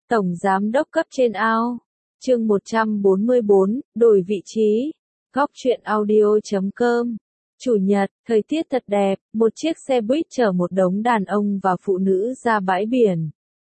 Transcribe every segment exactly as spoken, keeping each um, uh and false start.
Tổng Giám đốc cấp trên ao. Chương một trăm bốn mươi bốn, đổi vị trí. Góc truyện audio chấm com. Chủ nhật, thời tiết thật đẹp, một chiếc xe buýt chở một đống đàn ông và phụ nữ ra bãi biển.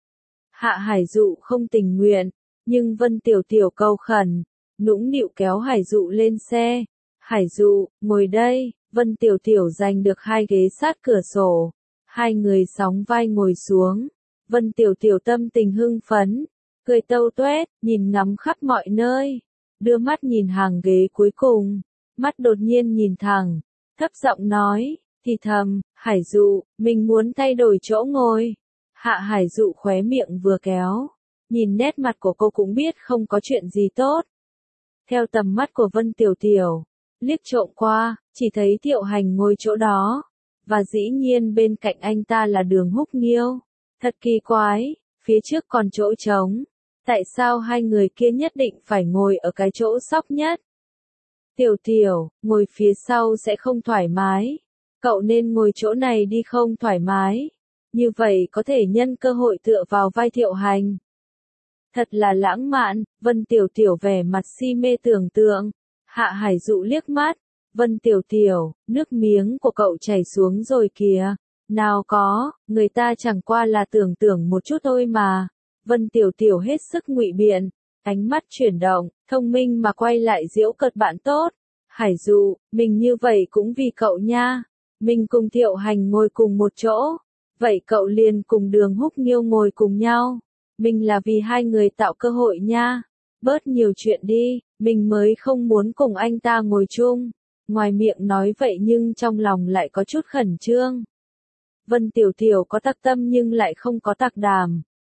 Hạ Hải Dụ không tình nguyện, nhưng Vân Tiểu Tiểu cầu khẩn, nũng nịu kéo Hải Dụ lên xe. Hải Dụ, ngồi đây. Vân Tiểu Tiểu giành được hai ghế sát cửa sổ. Hai người sóng vai ngồi xuống. Vân Tiểu Tiểu tâm tình hưng phấn, cười tâu tuét, nhìn ngắm khắp mọi nơi, đưa mắt nhìn hàng ghế cuối cùng, mắt đột nhiên nhìn thẳng, thấp giọng nói, thì thầm, Hải Dụ, mình muốn thay đổi chỗ ngồi. Hạ Hải Dụ khóe miệng vừa kéo, nhìn nét mặt của cô cũng biết không có chuyện gì tốt. Theo tầm mắt của Vân Tiểu Tiểu, liếc trộm qua, chỉ thấy Thiệu Hành ngồi chỗ đó, và dĩ nhiên bên cạnh anh ta là Đường Húc Nghiêu. Thật kỳ quái, phía trước còn chỗ trống, tại sao hai người kia nhất định phải ngồi ở cái chỗ sóc nhất? Tiểu Tiểu, ngồi phía sau sẽ không thoải mái, cậu nên ngồi chỗ này đi không thoải mái, như vậy có thể nhân cơ hội tựa vào vai Thiệu Hành. Thật là lãng mạn, Vân Tiểu Tiểu vẻ mặt si mê tưởng tượng. Hạ Hải Dụ liếc mắt, Vân Tiểu Tiểu, nước miếng của cậu chảy xuống rồi kìa. Nào có, người ta chẳng qua là tưởng tưởng một chút thôi mà. Vân Tiểu Tiểu hết sức ngụy biện, ánh mắt chuyển động, thông minh mà quay lại giễu cợt bạn tốt. Hải Dụ, mình như vậy cũng vì cậu nha. Mình cùng Thiệu Hành ngồi cùng một chỗ, vậy cậu liền cùng Đường Húc Nghiêu ngồi cùng nhau. Mình là vì hai người tạo cơ hội nha. Bớt nhiều chuyện đi, mình mới không muốn cùng anh ta ngồi chung. Ngoài miệng nói vậy nhưng trong lòng lại có chút khẩn trương. Vân Tiểu Tiểu có tặc tâm nhưng lại không có tặc đảm.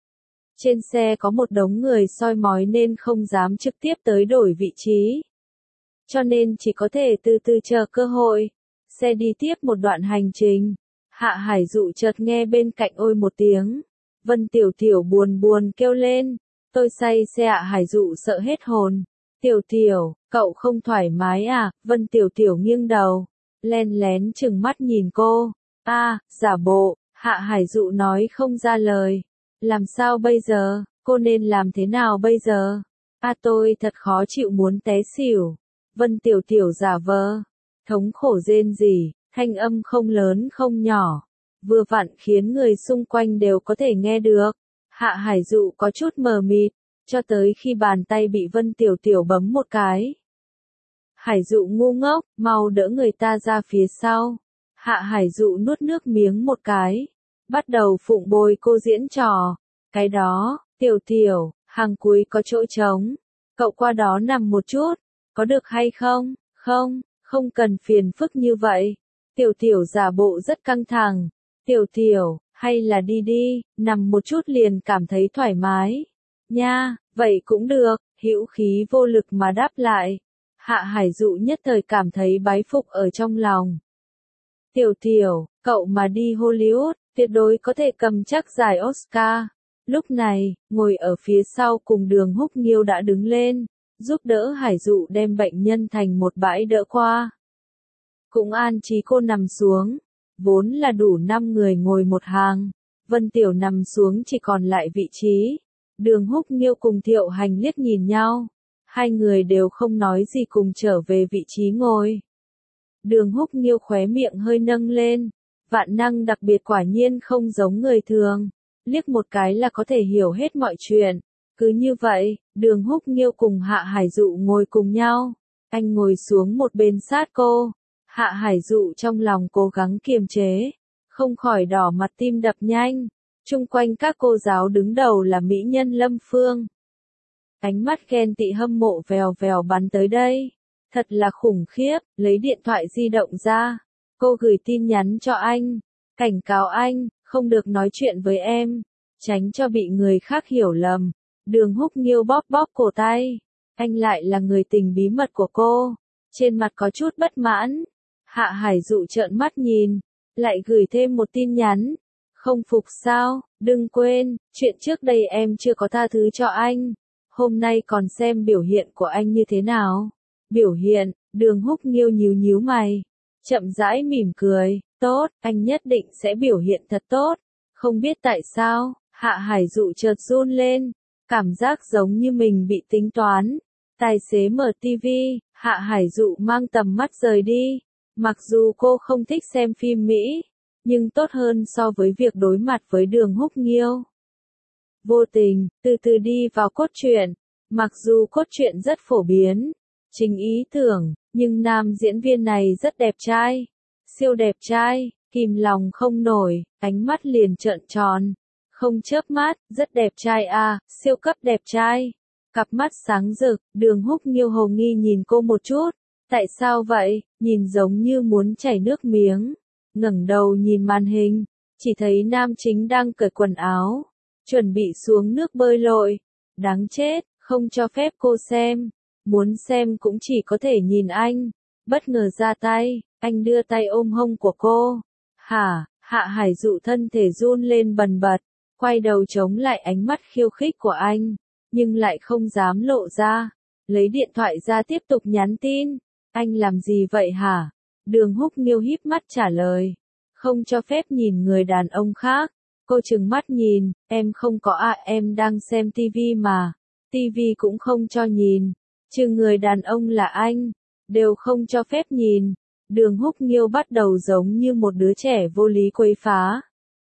Trên xe có một đống người soi mói nên không dám trực tiếp tới đổi vị trí. Cho nên chỉ có thể từ từ chờ cơ hội. Xe đi tiếp một đoạn hành trình. Hạ Hải Dụ chợt nghe bên cạnh ôi một tiếng. Vân Tiểu Tiểu buồn buồn kêu lên. Tôi say xe. Hạ Hải Dụ sợ hết hồn. Tiểu Tiểu, cậu không thoải mái à? Vân Tiểu Tiểu nghiêng đầu, len lén chừng mắt nhìn cô. A, à, giả bộ. Hạ Hải Dụ nói không ra lời. Làm sao bây giờ? Cô nên làm thế nào bây giờ? A à, tôi thật khó chịu muốn té xỉu. Vân Tiểu Tiểu giả vờ, thống khổ rên rỉ, thanh âm không lớn không nhỏ, vừa vặn khiến người xung quanh đều có thể nghe được. Hạ Hải Dụ có chút mờ mịt, cho tới khi bàn tay bị Vân Tiểu Tiểu bấm một cái. Hải Dụ ngu ngốc, mau đỡ người ta ra phía sau. Hạ Hải Dụ nuốt nước miếng một cái, bắt đầu phụng bồi cô diễn trò. Cái đó, Tiểu Tiểu, hàng cuối có chỗ trống, cậu qua đó nằm một chút, có được hay không? Không, không cần phiền phức như vậy. Tiểu Tiểu giả bộ rất căng thẳng. Tiểu Tiểu, hay là đi đi, nằm một chút liền cảm thấy thoải mái. Nha, vậy cũng được, hữu khí vô lực mà đáp lại. Hạ Hải Dụ nhất thời cảm thấy bái phục ở trong lòng. Tiểu Tiểu, cậu mà đi Hollywood, tuyệt đối có thể cầm chắc giải Oscar. Lúc này, ngồi ở phía sau cùng Đường Húc Nghiêu đã đứng lên, giúp đỡ Hải Dụ đem bệnh nhân thành một bãi đỡ qua. Cũng an trí cô nằm xuống, vốn là đủ năm người ngồi một hàng. Vân Tiểu nằm xuống chỉ còn lại vị trí. Đường Húc Nghiêu cùng Thiệu Hành liếc nhìn nhau. Hai người đều không nói gì cùng trở về vị trí ngồi. Đường Húc Nghiêu khóe miệng hơi nâng lên. Vạn năng đặc biệt quả nhiên không giống người thường. Liếc một cái là có thể hiểu hết mọi chuyện. Cứ như vậy, Đường Húc Nghiêu cùng Hạ Hải Dụ ngồi cùng nhau. Anh ngồi xuống một bên sát cô. Hạ Hải Dụ trong lòng cố gắng kiềm chế, không khỏi đỏ mặt tim đập nhanh. Chung quanh các cô giáo đứng đầu là mỹ nhân Lâm Phương. Ánh mắt ghen tị hâm mộ vèo vèo bắn tới đây. Thật là khủng khiếp, lấy điện thoại di động ra. Cô gửi tin nhắn cho anh. Cảnh cáo anh, không được nói chuyện với em. Tránh cho bị người khác hiểu lầm. Đường Húc Nghiêu bóp bóp cổ tay. Anh lại là người tình bí mật của cô. Trên mặt có chút bất mãn. Hạ Hải Dụ trợn mắt nhìn. Lại gửi thêm một tin nhắn. Không phục sao, đừng quên, chuyện trước đây em chưa có tha thứ cho anh. Hôm nay còn xem biểu hiện của anh như thế nào. Biểu hiện, Đường Húc Nghiêu nhíu nhíu mày. Chậm rãi mỉm cười, tốt, anh nhất định sẽ biểu hiện thật tốt. Không biết tại sao, Hạ Hải Dụ chợt run lên. Cảm giác giống như mình bị tính toán. Tài xế mở tivi, Hạ Hải Dụ mang tầm mắt rời đi. Mặc dù cô không thích xem phim Mỹ, nhưng tốt hơn so với việc đối mặt với Đường Húc Nghiêu. Vô tình, từ từ đi vào cốt truyện. Mặc dù cốt truyện rất phổ biến, chính ý tưởng, nhưng nam diễn viên này rất đẹp trai. Siêu đẹp trai, kìm lòng không nổi, ánh mắt liền trợn tròn. Không chớp mắt, rất đẹp trai à, siêu cấp đẹp trai. Cặp mắt sáng rực, Đường Húc Nghiêu hồ nghi nhìn cô một chút. Tại sao vậy? Nhìn giống như muốn chảy nước miếng. Ngẩng đầu nhìn màn hình, chỉ thấy nam chính đang cởi quần áo, chuẩn bị xuống nước bơi lội. Đáng chết, không cho phép cô xem. Muốn xem cũng chỉ có thể nhìn anh. Bất ngờ ra tay, anh đưa tay ôm hông của cô. Hả? Hạ Hải Dụ thân thể run lên bần bật, quay đầu chống lại ánh mắt khiêu khích của anh, nhưng lại không dám lộ ra. Lấy điện thoại ra tiếp tục nhắn tin. Anh làm gì vậy hả? Đường Húc Nghiêu híp mắt trả lời. Không cho phép nhìn người đàn ông khác. Cô trừng mắt nhìn, em không có à, em đang xem tivi mà. Tivi cũng không cho nhìn. Trừ người đàn ông là anh, đều không cho phép nhìn. Đường Húc Nghiêu bắt đầu giống như một đứa trẻ vô lý quấy phá.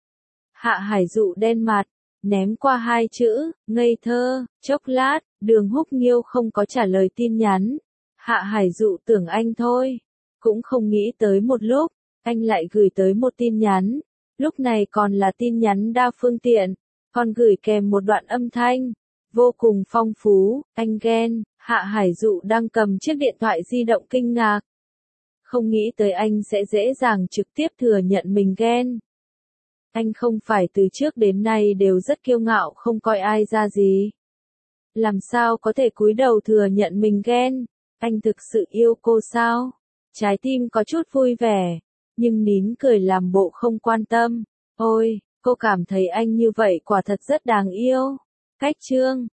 Hạ Hải Dụ đen mặt, ném qua hai chữ, ngây thơ. Chốc lát, Đường Húc Nghiêu không có trả lời tin nhắn. Hạ Hải Dụ tưởng anh thôi, cũng không nghĩ tới một lúc, anh lại gửi tới một tin nhắn. Lúc này còn là tin nhắn đa phương tiện, còn gửi kèm một đoạn âm thanh, vô cùng phong phú. Anh ghen. Hạ Hải Dụ đang cầm chiếc điện thoại di động kinh ngạc. Không nghĩ tới anh sẽ dễ dàng trực tiếp thừa nhận mình ghen. Anh không phải từ trước đến nay đều rất kiêu ngạo không coi ai ra gì. Làm sao có thể cúi đầu thừa nhận mình ghen? Anh thực sự yêu cô sao? Trái tim có chút vui vẻ, nhưng nín cười làm bộ không quan tâm. Ôi, cô cảm thấy anh như vậy quả thật rất đáng yêu. Cách chương